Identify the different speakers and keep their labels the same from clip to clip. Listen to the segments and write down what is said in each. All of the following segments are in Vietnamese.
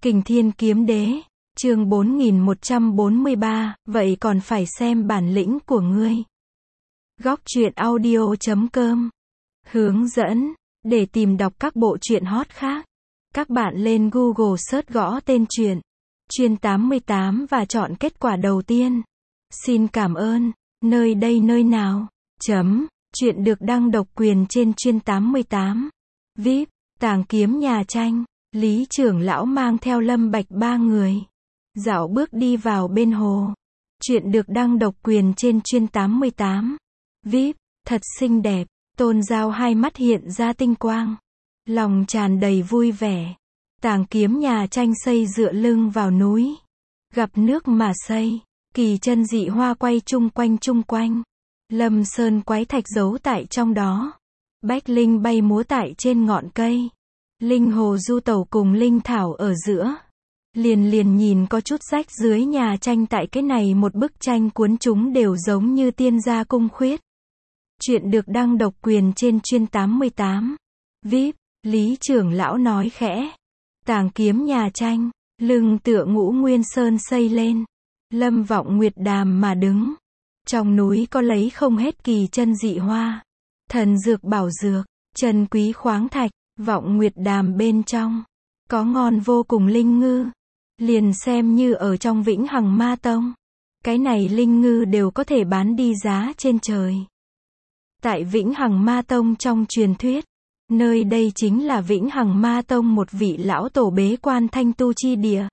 Speaker 1: Kình Thiên Kiếm Đế, chương 4143, vậy còn phải xem bản lĩnh của ngươi. Góc truyện audio.com hướng dẫn, để tìm đọc các bộ truyện hot khác. Các bạn lên Google search gõ tên truyện Chuyên 88 và chọn kết quả đầu tiên. Xin cảm ơn. Nơi đây nơi nào? Truyện được đăng độc quyền trên Chuyên 88. VIP, Tàng Kiếm Nhà Tranh. Lý trưởng lão mang theo Lâm Bạch ba người dạo bước đi vào bên hồ. Truyện được đăng độc quyền trên Chuyên 88. VIP, thật xinh đẹp. Tôn Giao hai mắt hiện ra tinh quang, lòng tràn đầy vui vẻ. Tàng Kiếm Nhà Tranh xây dựa lưng vào núi, gặp nước mà xây. Kỳ chân dị hoa quay chung quanh. Lâm sơn quái thạch giấu tại trong đó. Bách linh bay múa tại trên ngọn cây. Linh hồ du tẩu cùng linh thảo ở giữa. Liền nhìn có chút rách dưới nhà tranh tại cái này một bức tranh cuốn chúng đều giống như tiên gia cung khuyết. Truyện được đăng độc quyền trên Chuyên 88. VIP, Lý trưởng lão nói khẽ. Tàng Kiếm Nhà Tranh, lưng tựa Ngũ Nguyên Sơn xây lên. Lâm Vọng Nguyệt Đàm mà đứng. Trong núi có lấy không hết kỳ chân dị hoa, thần dược bảo dược, chân quý khoáng thạch. Vọng Nguyệt Đàm bên trong có ngon vô cùng linh ngư, liền xem như ở trong Vĩnh Hằng Ma Tông, cái này linh ngư đều có thể bán đi giá trên trời. Tại Vĩnh Hằng Ma Tông trong truyền thuyết, nơi đây chính là Vĩnh Hằng Ma Tông một vị lão tổ bế quan thanh tu chi địa.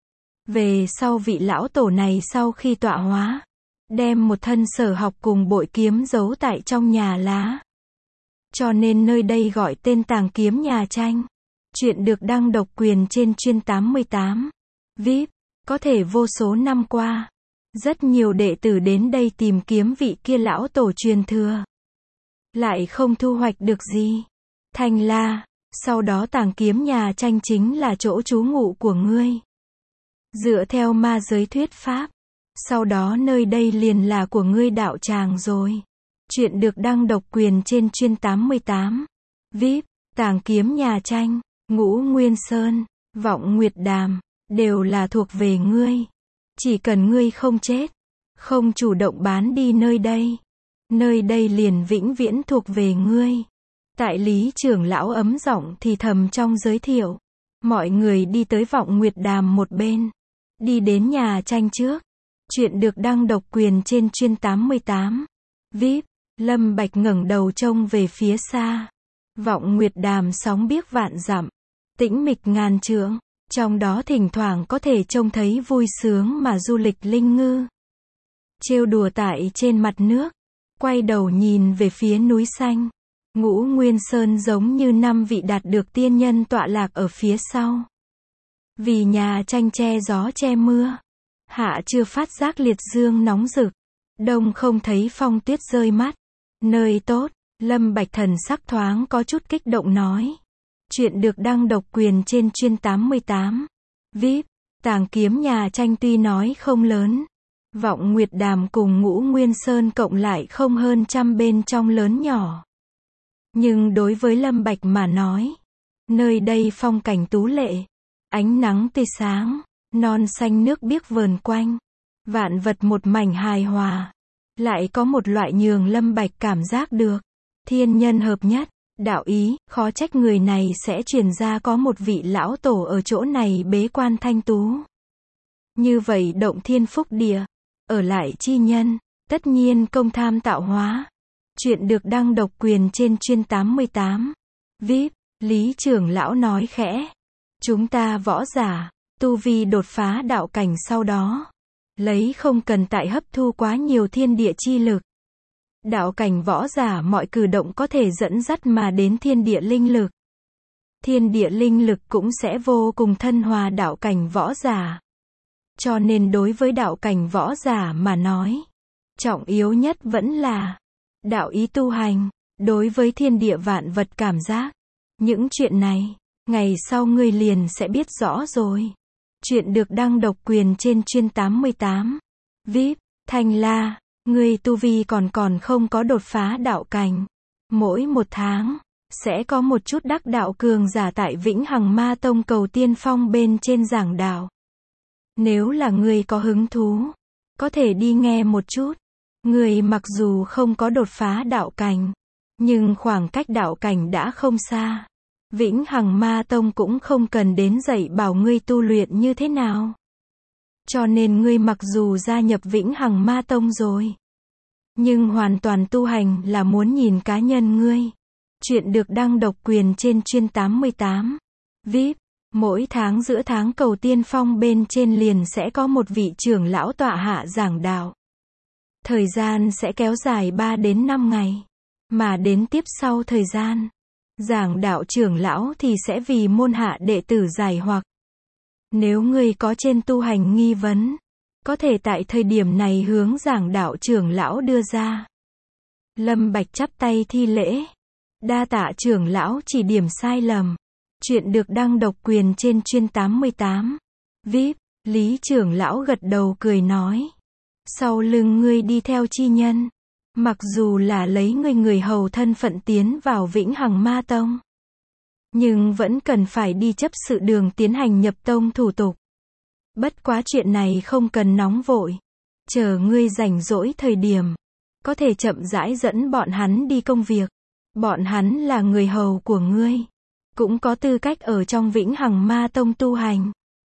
Speaker 1: Về sau vị lão tổ này sau khi tọa hóa, đem một thân sở học cùng bội kiếm giấu tại trong nhà lá. Cho nên nơi đây gọi tên Tàng Kiếm Nhà Tranh. Truyện được đăng độc quyền trên Chuyên 88. VIP, có thể vô số năm qua, rất nhiều đệ tử đến đây tìm kiếm vị kia lão tổ truyền thừa, lại không thu hoạch được gì. Thanh La, sau đó Tàng Kiếm Nhà Tranh chính là chỗ trú ngụ của ngươi. Dựa theo ma giới thuyết pháp, sau đó nơi đây liền là của ngươi đạo tràng rồi. Truyện được đăng độc quyền trên Chuyên 88. VIP, Tàng Kiếm Nhà Tranh, Ngũ Nguyên Sơn, Vọng Nguyệt Đàm, đều là thuộc về ngươi. Chỉ cần ngươi không chết, không chủ động bán đi nơi đây liền vĩnh viễn thuộc về ngươi. Tại Lý trưởng lão ấm giọng thì thầm trong giới thiệu. Mọi người đi tới Vọng Nguyệt Đàm một bên, đi đến nhà tranh trước. Truyện được đăng độc quyền trên Chuyên 88. VIP, Lâm Bạch ngẩng đầu trông về phía xa. Vọng Nguyệt Đàm sóng biếc vạn dặm, tĩnh mịch ngàn trượng, trong đó thỉnh thoảng có thể trông thấy vui sướng mà du lịch linh ngư trêu đùa tại trên mặt nước. Quay đầu nhìn về phía núi xanh, Ngũ Nguyên Sơn giống như 5 vị đạt được tiên nhân tọa lạc ở phía sau. Vì nhà tranh che gió che mưa, hạ chưa phát giác liệt dương nóng rực, đông không thấy phong tuyết rơi mắt. Nơi tốt. Lâm Bạch thần sắc thoáng có chút kích động nói. Truyện được đăng độc quyền trên Chuyên 88. VIP, Tàng Kiếm Nhà Tranh tuy nói không lớn, Vọng Nguyệt Đàm cùng Ngũ Nguyên Sơn cộng lại không hơn 100 bên trong lớn nhỏ. Nhưng đối với Lâm Bạch mà nói, nơi đây phong cảnh tú lệ, ánh nắng tươi sáng, non xanh nước biếc vờn quanh, vạn vật một mảnh hài hòa. Lại có một loại nhường Lâm Bạch cảm giác được thiên nhân hợp nhất, đạo ý, khó trách người này sẽ truyền ra có một vị lão tổ ở chỗ này bế quan thanh tú. Như vậy động thiên phúc địa, ở lại chi nhân, tất nhiên công tham tạo hóa. Truyện được đăng độc quyền trên Chuyên 88. VIP, Lý trưởng lão nói khẽ. Chúng ta võ giả, tu vi đột phá đạo cảnh sau đó, lấy không cần tại hấp thu quá nhiều thiên địa chi lực. Đạo cảnh võ giả mọi cử động có thể dẫn dắt mà đến thiên địa linh lực. Thiên địa linh lực cũng sẽ vô cùng thân hòa đạo cảnh võ giả. Cho nên đối với đạo cảnh võ giả mà nói, trọng yếu nhất vẫn là đạo ý tu hành, đối với thiên địa vạn vật cảm giác. Những chuyện này, ngày sau ngươi liền sẽ biết rõ rồi. Truyện được đăng độc quyền trên Chuyên 88. VIP, Thanh La, ngươi tu vi còn không có đột phá đạo cảnh. Mỗi một tháng, sẽ có một chút đắc đạo cường giả tại Vĩnh Hằng Ma Tông cầu tiên phong bên trên giảng đạo. Nếu là ngươi có hứng thú, có thể đi nghe một chút. Ngươi mặc dù không có đột phá đạo cảnh, nhưng khoảng cách đạo cảnh đã không xa. Vĩnh Hằng Ma Tông cũng không cần đến dạy bảo ngươi tu luyện như thế nào. Cho nên ngươi mặc dù gia nhập Vĩnh Hằng Ma Tông rồi, nhưng hoàn toàn tu hành là muốn nhìn cá nhân ngươi. Chuyện được đăng độc quyền trên chuyên 88. VIP. Mỗi tháng giữa tháng cầu tiên phong bên trên liền sẽ có một vị trưởng lão tọa hạ giảng đạo. Thời gian sẽ kéo dài 3 đến 5 ngày. Mà đến tiếp sau thời gian, giảng đạo trưởng lão thì sẽ vì môn hạ đệ tử giải hoặc. Nếu ngươi có trên tu hành nghi vấn, có thể tại thời điểm này hướng giảng đạo trưởng lão đưa ra. Lâm Bạch chắp tay thi lễ. Đa tạ trưởng lão chỉ điểm sai lầm. Chuyện được đăng độc quyền trên chuyên 88. VIP. Lý trưởng lão gật đầu cười nói. Sau lưng ngươi đi theo chi nhân. Mặc dù là lấy ngươi người hầu thân phận tiến vào Vĩnh Hằng Ma Tông, nhưng vẫn cần phải đi chấp sự đường tiến hành nhập tông thủ tục. Bất quá chuyện này không cần nóng vội. Chờ ngươi rảnh rỗi thời điểm, có thể chậm rãi dẫn bọn hắn đi công việc. Bọn hắn là người hầu của ngươi, cũng có tư cách ở trong Vĩnh Hằng Ma Tông tu hành.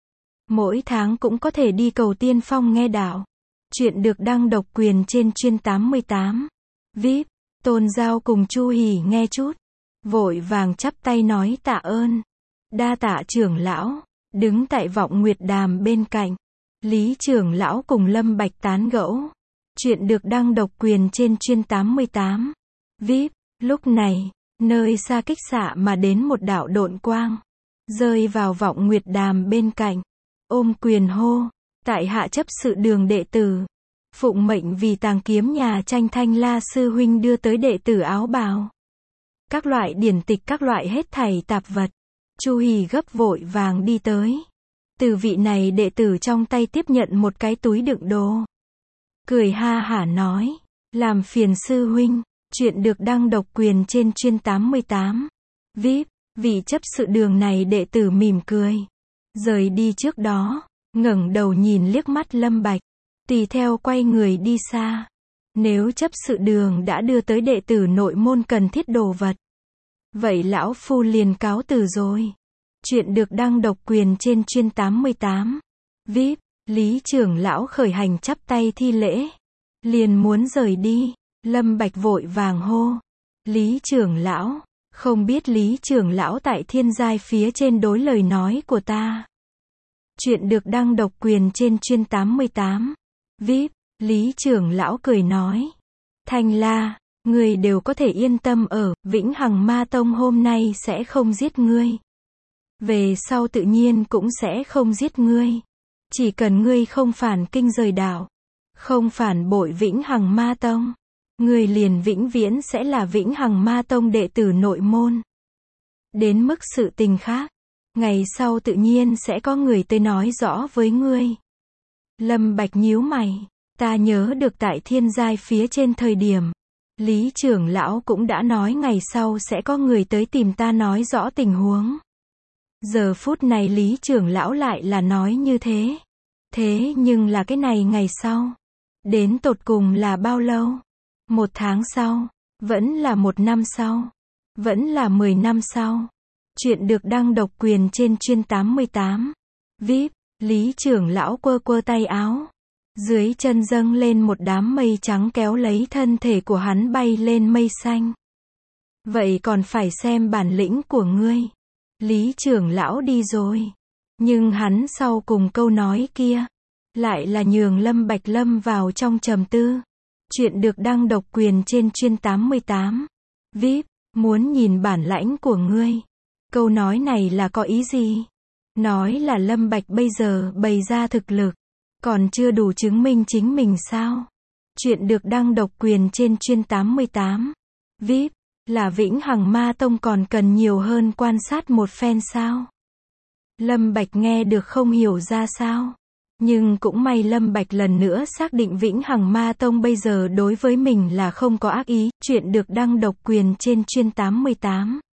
Speaker 1: Mỗi tháng cũng có thể đi cầu tiên phong nghe đạo. Chuyện được đăng độc quyền trên chuyên 88. VIP. Tôn Giao cùng Chu Hỉ nghe chút, vội vàng chắp tay nói tạ ơn. Đa tạ trưởng lão. Đứng tại Vọng Nguyệt Đàm bên cạnh, Lý trưởng lão cùng Lâm Bạch tán gẫu. Chuyện được đăng độc quyền trên chuyên 88. VIP. Lúc này, nơi xa kích xạ mà đến một đạo độn quang, rơi vào Vọng Nguyệt Đàm bên cạnh, ôm quyền hô, tại hạ chấp sự đường đệ tử, phụng mệnh vì Tàng Kiếm nhà Tranh Thanh La sư huynh đưa tới đệ tử áo bào, các loại điển tịch, các loại hết thảy tạp vật. Chu Hỉ gấp vội vàng đi tới, từ vị này đệ tử trong tay tiếp nhận một cái túi đựng đồ, cười ha hả nói, làm phiền sư huynh. Chuyện được đăng độc quyền trên chuyên 88. VIP. Vị chấp sự đường này đệ tử mỉm cười, rời đi trước đó, ngẩng đầu nhìn liếc mắt Lâm Bạch, tùy theo quay người đi xa. Nếu chấp sự đường đã đưa tới đệ tử nội môn cần thiết đồ vật, vậy lão phu liền cáo từ rồi. Chuyện được đăng độc quyền trên chuyên 88. VIP. Lý trưởng lão khởi hành chắp tay thi lễ, liền muốn rời đi. Lâm Bạch vội vàng hô, Lý trưởng lão, không biết Lý trưởng lão tại thiên giai phía trên đối lời nói của ta. Chuyện được đăng độc quyền trên chuyên 88. VIP. Lý trưởng lão cười nói, Thanh La, ngươi đều có thể yên tâm ở, Vĩnh Hằng Ma Tông hôm nay sẽ không giết ngươi. Về sau tự nhiên cũng sẽ không giết ngươi. Chỉ cần ngươi không phản kinh rời đạo, không phản bội Vĩnh Hằng Ma Tông, ngươi liền vĩnh viễn sẽ là Vĩnh Hằng Ma Tông đệ tử nội môn. Đến mức sự tình khác, ngày sau tự nhiên sẽ có người tới nói rõ với ngươi. Lâm Bạch nhíu mày, ta nhớ được tại thiên giai phía trên thời điểm, Lý trưởng lão cũng đã nói ngày sau sẽ có người tới tìm ta nói rõ tình huống. Giờ phút này Lý trưởng lão lại là nói như thế. Thế nhưng là cái này ngày sau, đến tột cùng là bao lâu? 1 tháng sau, vẫn là 1 năm sau, vẫn là 10 năm sau. Chuyện được đăng độc quyền trên chuyên 88. VIP. Lý trưởng lão quơ quơ tay áo, dưới chân dâng lên một đám mây trắng kéo lấy thân thể của hắn bay lên mây xanh. Vậy còn phải xem bản lĩnh của ngươi. Lý trưởng lão đi rồi, nhưng hắn sau cùng câu nói kia lại là nhường Lâm Bạch lâm vào trong trầm tư. Chuyện được đăng độc quyền trên chuyên 88. VIP. Muốn nhìn bản lãnh của ngươi. Câu nói này là có ý gì? Nói là Lâm Bạch bây giờ bày ra thực lực, còn chưa đủ chứng minh chính mình sao? Chuyện được đăng độc quyền trên chuyên 88. VIP. Là Vĩnh Hằng Ma Tông còn cần nhiều hơn quan sát một phen sao? Lâm Bạch nghe được không hiểu ra sao. Nhưng cũng may Lâm Bạch lần nữa xác định Vĩnh Hằng Ma Tông bây giờ đối với mình là không có ác ý. Chuyện được đăng độc quyền trên chuyên 88.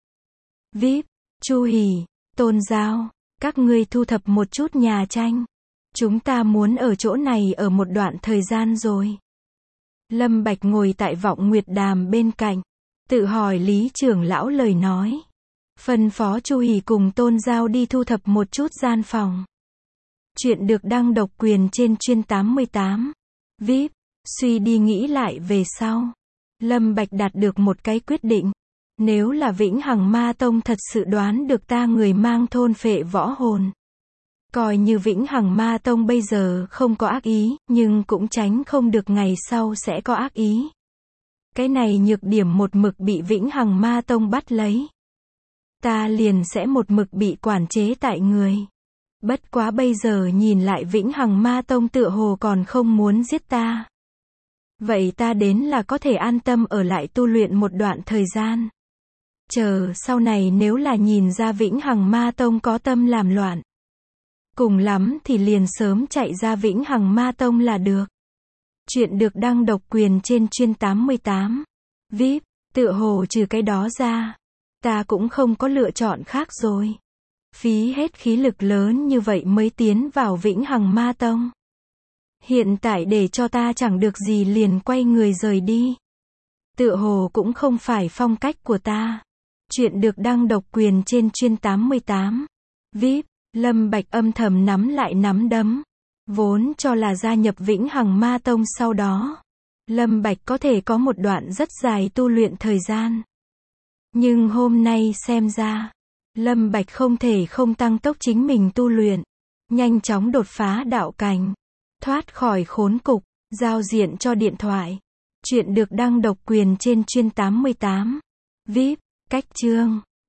Speaker 1: VIP, Chu Hỉ, Tôn Giao, các ngươi thu thập một chút nhà tranh. Chúng ta muốn ở chỗ này ở một đoạn thời gian rồi. Lâm Bạch ngồi tại Vọng Nguyệt Đàm bên cạnh, tự hỏi Lý trưởng lão lời nói. Phân phó Chu Hỉ cùng Tôn Giao đi thu thập một chút gian phòng. Chuyện được đăng độc quyền trên chuyên 88. VIP, suy đi nghĩ lại về sau. Lâm Bạch đạt được một cái quyết định. Nếu là Vĩnh Hằng Ma Tông thật sự đoán được ta người mang thôn phệ võ hồn. Coi như Vĩnh Hằng Ma Tông bây giờ không có ác ý, nhưng cũng tránh không được ngày sau sẽ có ác ý. Cái này nhược điểm một mực bị Vĩnh Hằng Ma Tông bắt lấy. Ta liền sẽ một mực bị quản chế tại người. Bất quá bây giờ nhìn lại Vĩnh Hằng Ma Tông tựa hồ còn không muốn giết ta. Vậy ta đến là có thể an tâm ở lại tu luyện một đoạn thời gian. Chờ sau này nếu là nhìn ra Vĩnh Hằng Ma Tông có tâm làm loạn. Cùng lắm thì liền sớm chạy ra Vĩnh Hằng Ma Tông là được. Chuyện được đăng độc quyền trên chuyên 88. VIP, tựa hồ trừ cái đó ra. Ta cũng không có lựa chọn khác rồi. Phí hết khí lực lớn như vậy mới tiến vào Vĩnh Hằng Ma Tông. Hiện tại để cho ta chẳng được gì liền quay người rời đi. Tựa hồ cũng không phải phong cách của ta. Chuyện được đăng độc quyền trên chuyên 88. VIP, Lâm Bạch âm thầm nắm lại nắm đấm. Vốn cho là gia nhập Vĩnh Hằng Ma Tông sau đó. Lâm Bạch có thể có một đoạn rất dài tu luyện thời gian. Nhưng hôm nay xem ra, Lâm Bạch không thể không tăng tốc chính mình tu luyện. Nhanh chóng đột phá đạo cảnh. Thoát khỏi khốn cục, giao diện cho điện thoại. Chuyện được đăng độc quyền trên chuyên 88. VIP, cách chương.